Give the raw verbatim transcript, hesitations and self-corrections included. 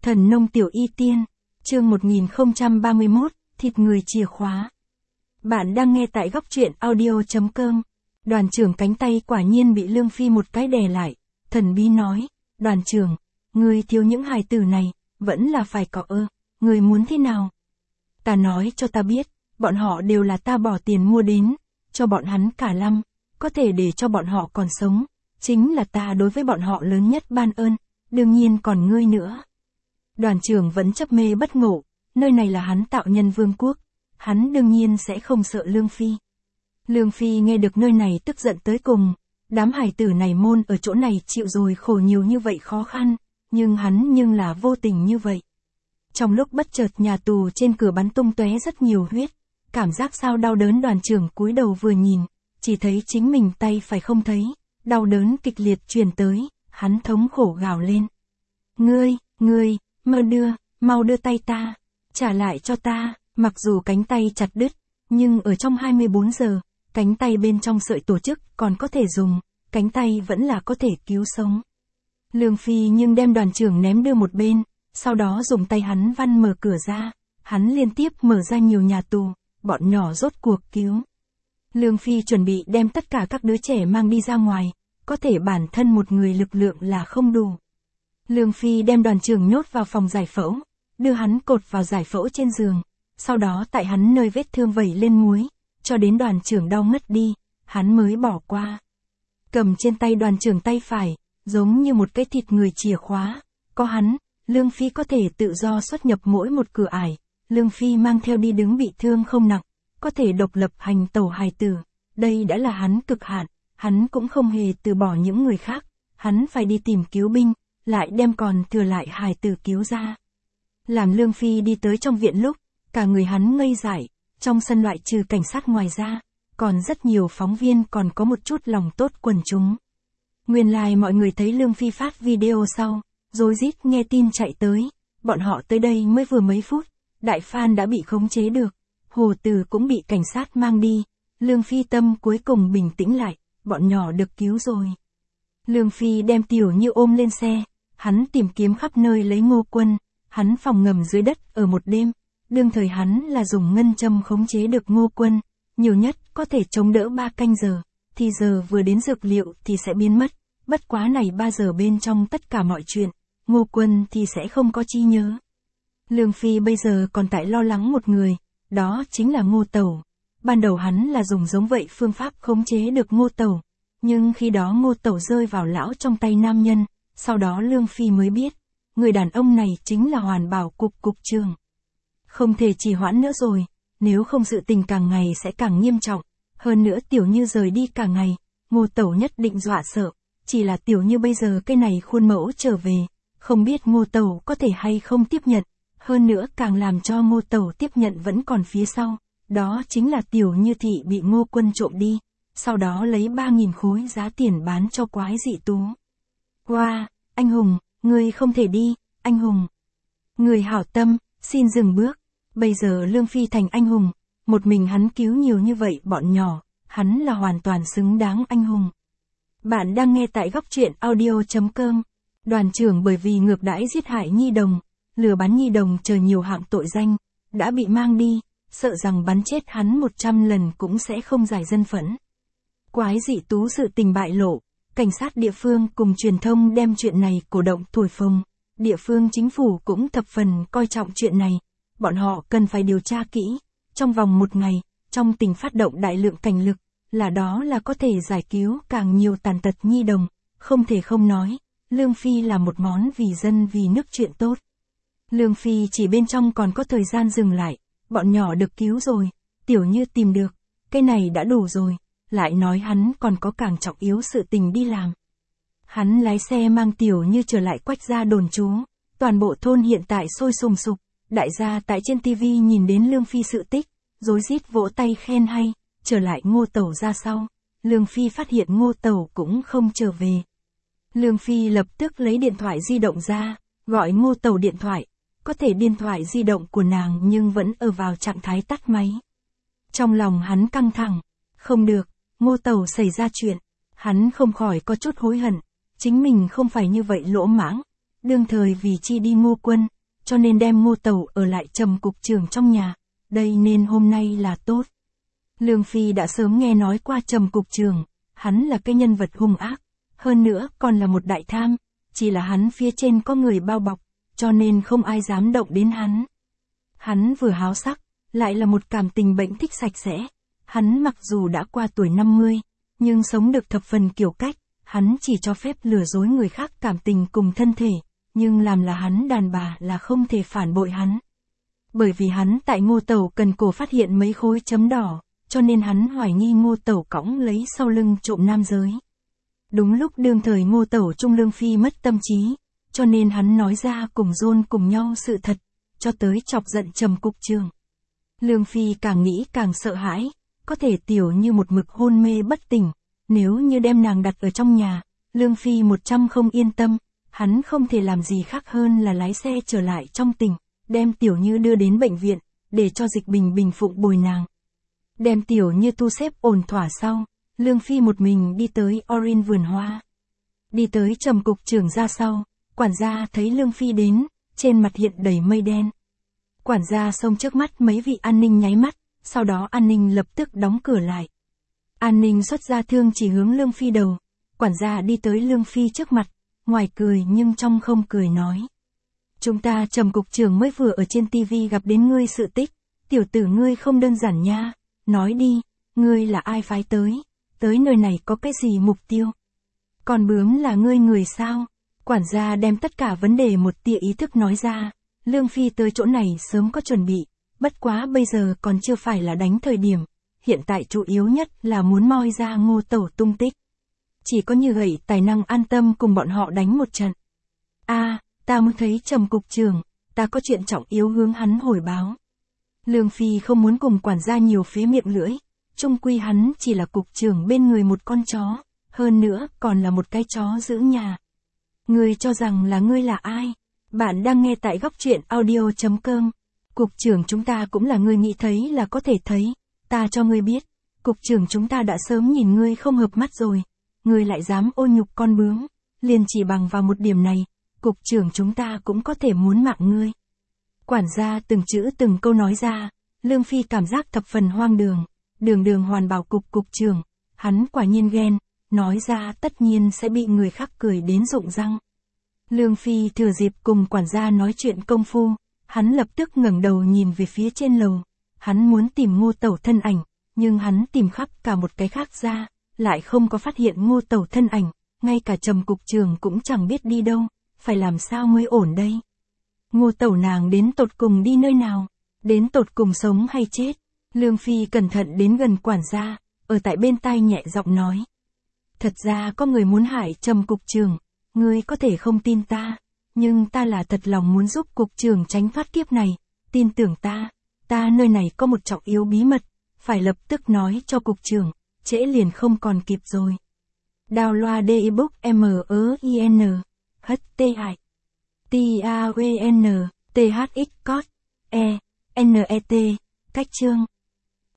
Thần nông tiểu y tiên, chương một nghìn không trăm ba mươi mốt, thịt người chìa khóa. Bạn đang nghe tại góc truyện audio.com. Đoàn trưởng cánh tay quả nhiên bị Lương Phi một cái đè lại, thần bí nói, đoàn trưởng, người thiếu những hài tử này, vẫn là phải có ơ, người muốn thế nào? Ta nói cho ta biết, bọn họ đều là ta bỏ tiền mua đến, cho bọn hắn cả lăm, có thể để cho bọn họ còn sống, chính là ta đối với bọn họ lớn nhất ban ơn, đương nhiên còn ngươi nữa. Đoàn trưởng vẫn chấp mê bất ngộ, nơi này là hắn tạo nhân vương quốc, hắn đương nhiên sẽ không sợ Lương Phi. Lương Phi nghe được nơi này tức giận tới cùng, đám hài tử này môn ở chỗ này chịu rồi khổ nhiều như vậy khó khăn, nhưng hắn nhưng là vô tình như vậy. Trong lúc bất chợt nhà tù trên cửa bắn tung tóe rất nhiều huyết, cảm giác sao đau đớn đoàn trưởng cúi đầu vừa nhìn, chỉ thấy chính mình tay phải không thấy, đau đớn kịch liệt truyền tới, hắn thống khổ gào lên. Ngươi, ngươi, mau đưa, mau đưa tay ta, trả lại cho ta, mặc dù cánh tay chặt đứt, nhưng ở trong hai mươi bốn giờ, cánh tay bên trong sợi tổ chức còn có thể dùng, cánh tay vẫn là có thể cứu sống. Lương Phi nhưng đem đoàn trưởng ném đưa một bên, sau đó dùng tay hắn văn mở cửa ra, hắn liên tiếp mở ra nhiều nhà tù, bọn nhỏ rốt cuộc cứu. Lương Phi chuẩn bị đem tất cả các đứa trẻ mang đi ra ngoài, có thể bản thân một người lực lượng là không đủ. Lương Phi đem đoàn trưởng nhốt vào phòng giải phẫu, đưa hắn cột vào giải phẫu trên giường, sau đó tại hắn nơi vết thương vẩy lên muối, cho đến đoàn trưởng đau ngất đi, hắn mới bỏ qua. Cầm trên tay đoàn trưởng tay phải, giống như một cái thịt người chìa khóa, có hắn, Lương Phi có thể tự do xuất nhập mỗi một cửa ải, Lương Phi mang theo đi đứng bị thương không nặng, có thể độc lập hành tẩu hài tử, đây đã là hắn cực hạn, hắn cũng không hề từ bỏ những người khác, hắn phải đi tìm cứu binh, lại đem còn thừa lại hài tử cứu ra. Làm Lương Phi đi tới trong viện lúc, cả người hắn ngây dại, trong sân loại trừ cảnh sát ngoài ra, còn rất nhiều phóng viên còn có một chút lòng tốt quần chúng. Nguyên lai like mọi người thấy Lương Phi phát video sau, rối rít nghe tin chạy tới, bọn họ tới đây mới vừa mấy phút, Đại Phan đã bị khống chế được, Hồ Từ cũng bị cảnh sát mang đi, Lương Phi tâm cuối cùng bình tĩnh lại, bọn nhỏ được cứu rồi. Lương Phi đem Tiểu Như ôm lên xe, hắn tìm kiếm khắp nơi lấy Ngô Quân, hắn phòng ngầm dưới đất ở một đêm, đương thời hắn là dùng ngân châm khống chế được Ngô Quân, nhiều nhất có thể chống đỡ ba canh giờ, thì giờ vừa đến dược liệu thì sẽ biến mất, bất quá này ba giờ bên trong tất cả mọi chuyện, Ngô Quân thì sẽ không có chi nhớ. Lương Phi bây giờ còn tại lo lắng một người, đó chính là Ngô Tẩu. Ban đầu hắn là dùng giống vậy phương pháp khống chế được Ngô Tẩu, nhưng khi đó Ngô Tẩu rơi vào lão trong tay nam nhân, sau đó Lương Phi mới biết, người đàn ông này chính là Hoàn Bảo cục cục trưởng. Không thể trì hoãn nữa rồi, nếu không sự tình càng ngày sẽ càng nghiêm trọng, hơn nữa Tiểu Như rời đi cả ngày, Ngô Tẩu nhất định dọa sợ, chỉ là Tiểu Như bây giờ cái này khuôn mẫu trở về, không biết Ngô Tẩu có thể hay không tiếp nhận, hơn nữa càng làm cho Ngô Tẩu tiếp nhận vẫn còn phía sau, đó chính là Tiểu Như thị bị Ngô Quân trộm đi, sau đó lấy ba nghìn khối giá tiền bán cho Quái Dị Tú. Wow, anh hùng, người không thể đi, anh hùng. Người hảo tâm, xin dừng bước, bây giờ Lương Phi thành anh hùng, một mình hắn cứu nhiều như vậy bọn nhỏ, hắn là hoàn toàn xứng đáng anh hùng. Bạn đang nghe tại góc truyện audio.com. Đoàn trưởng bởi vì ngược đãi giết hại nhi đồng, lừa bán nhi đồng chờ nhiều hạng tội danh, đã bị mang đi, sợ rằng bắn chết hắn một trăm lần cũng sẽ không giải dân phẫn. Quái Dị Tú sự tình bại lộ, cảnh sát địa phương cùng truyền thông đem chuyện này cổ động thổi phồng, địa phương chính phủ cũng thập phần coi trọng chuyện này, bọn họ cần phải điều tra kỹ, trong vòng một ngày, trong tỉnh phát động đại lượng cảnh lực, là đó là có thể giải cứu càng nhiều tàn tật nhi đồng, không thể không nói, Lương Phi là một món vì dân vì nước chuyện tốt. Lương Phi chỉ bên trong còn có thời gian dừng lại, bọn nhỏ được cứu rồi, Tiểu Như tìm được, cái này đã đủ rồi, lại nói hắn còn có càng trọng yếu sự tình đi làm. Hắn lái xe mang Tiểu Như trở lại Quách gia đồn trú, toàn bộ thôn hiện tại sôi sùng sục, đại gia tại trên tivi nhìn đến Lương Phi sự tích, rối rít vỗ tay khen hay, trở lại Ngô Tẩu ra sau, Lương Phi phát hiện Ngô Tẩu cũng không trở về. Lương Phi lập tức lấy điện thoại di động ra, gọi Ngô Tẩu điện thoại, có thể điện thoại di động của nàng nhưng vẫn ở vào trạng thái tắt máy. Trong lòng hắn căng thẳng, không được, Ngô Tẩu xảy ra chuyện, hắn không khỏi có chút hối hận, chính mình không phải như vậy lỗ mãng, đương thời vì chi đi Ngô Quân, cho nên đem Ngô Tẩu ở lại trầm cục trưởng trong nhà, đây nên hôm nay là tốt. Lương Phi đã sớm nghe nói qua trầm cục trưởng, hắn là cái nhân vật hung ác, hơn nữa còn là một đại tham, chỉ là hắn phía trên có người bao bọc, cho nên không ai dám động đến hắn. Hắn vừa háo sắc, lại là một cảm tình bệnh thích sạch sẽ. Hắn mặc dù đã qua tuổi năm mươi, nhưng sống được thập phần kiểu cách, hắn chỉ cho phép lừa dối người khác cảm tình cùng thân thể, nhưng làm là hắn đàn bà là không thể phản bội hắn. Bởi vì hắn tại Ngô Tẩu cần cổ phát hiện mấy khối chấm đỏ, cho nên hắn hoài nghi Ngô Tẩu cõng lấy sau lưng trộm nam giới. Đúng lúc đương thời Ngô Tẩu Trung Lương Phi mất tâm trí, cho nên hắn nói ra cùng dôn cùng nhau sự thật, cho tới chọc giận trầm cục trưởng. Lương Phi càng nghĩ càng sợ hãi, có thể tiểu như một mực hôn mê bất tỉnh, nếu như đem nàng đặt ở trong nhà, Lương Phi một trăm không yên tâm, hắn không thể làm gì khác hơn là lái xe trở lại trong tỉnh, đem tiểu như đưa đến bệnh viện, để cho Dịch Bình bình phụng bồi nàng. Đem tiểu như tu xếp ổn thỏa sau, Lương Phi một mình đi tới Orin vườn hoa. Đi tới trầm cục trưởng ra sau, quản gia thấy Lương Phi đến, trên mặt hiện đầy mây đen. Quản gia xông trước mắt mấy vị an ninh nháy mắt, sau đó an ninh lập tức đóng cửa lại. An ninh xuất ra thương chỉ hướng Lương Phi đầu, quản gia đi tới Lương Phi trước mặt, ngoài cười nhưng trong không cười nói. Chúng ta trầm cục trưởng mới vừa ở trên tivi gặp đến ngươi sự tích, tiểu tử ngươi không đơn giản nha, nói đi, ngươi là ai phái tới, tới nơi này có cái gì mục tiêu? Còn bướm là ngươi người sao? Quản gia đem tất cả vấn đề một tia ý thức nói ra, Lương Phi tới chỗ này sớm có chuẩn bị, bất quá bây giờ còn chưa phải là đánh thời điểm, hiện tại chủ yếu nhất là muốn moi ra Ngô Tẩu tung tích. Chỉ có như vậy tài năng an tâm cùng bọn họ đánh một trận. A, à, ta mới thấy trầm cục trưởng, ta có chuyện trọng yếu hướng hắn hồi báo. Lương Phi không muốn cùng quản gia nhiều phế miệng lưỡi, chung quy hắn chỉ là cục trưởng bên người một con chó, hơn nữa còn là một cái chó giữ nhà. Ngươi cho rằng là ngươi là ai? Bạn đang nghe tại góc truyện audio chấm com. Cục trưởng chúng ta cũng là ngươi nghĩ thấy là có thể thấy, ta cho ngươi biết, cục trưởng chúng ta đã sớm nhìn ngươi không hợp mắt rồi, ngươi lại dám ô nhục con bướm, liền chỉ bằng vào một điểm này, cục trưởng chúng ta cũng có thể muốn mạng ngươi. Quản gia từng chữ từng câu nói ra, Lương Phi cảm giác thập phần hoang đường, đường đường hoàn bảo cục cục trưởng, hắn quả nhiên ghen, nói ra tất nhiên sẽ bị người khác cười đến rụng răng. Lương Phi thừa dịp cùng quản gia nói chuyện công phu, hắn lập tức ngẩng đầu nhìn về phía trên lầu, hắn muốn tìm Ngô Tẩu thân ảnh, nhưng hắn tìm khắp cả một cái khác ra, lại không có phát hiện Ngô Tẩu thân ảnh, ngay cả trầm cục trưởng cũng chẳng biết đi đâu, phải làm sao mới ổn đây. Ngô Tẩu nàng đến tột cùng đi nơi nào, đến tột cùng sống hay chết? Lương Phi cẩn thận đến gần quản gia, ở tại bên tai nhẹ giọng nói. Thật ra có người muốn hại trầm cục trưởng, ngươi có thể không tin ta, nhưng ta là thật lòng muốn giúp cục trưởng tránh thoát kiếp này, tin tưởng ta, ta nơi này có một trọng yếu bí mật, phải lập tức nói cho cục trưởng, trễ liền không còn kịp rồi. Download ebook M E I N H T I T A W N T H X code E N E T cách chương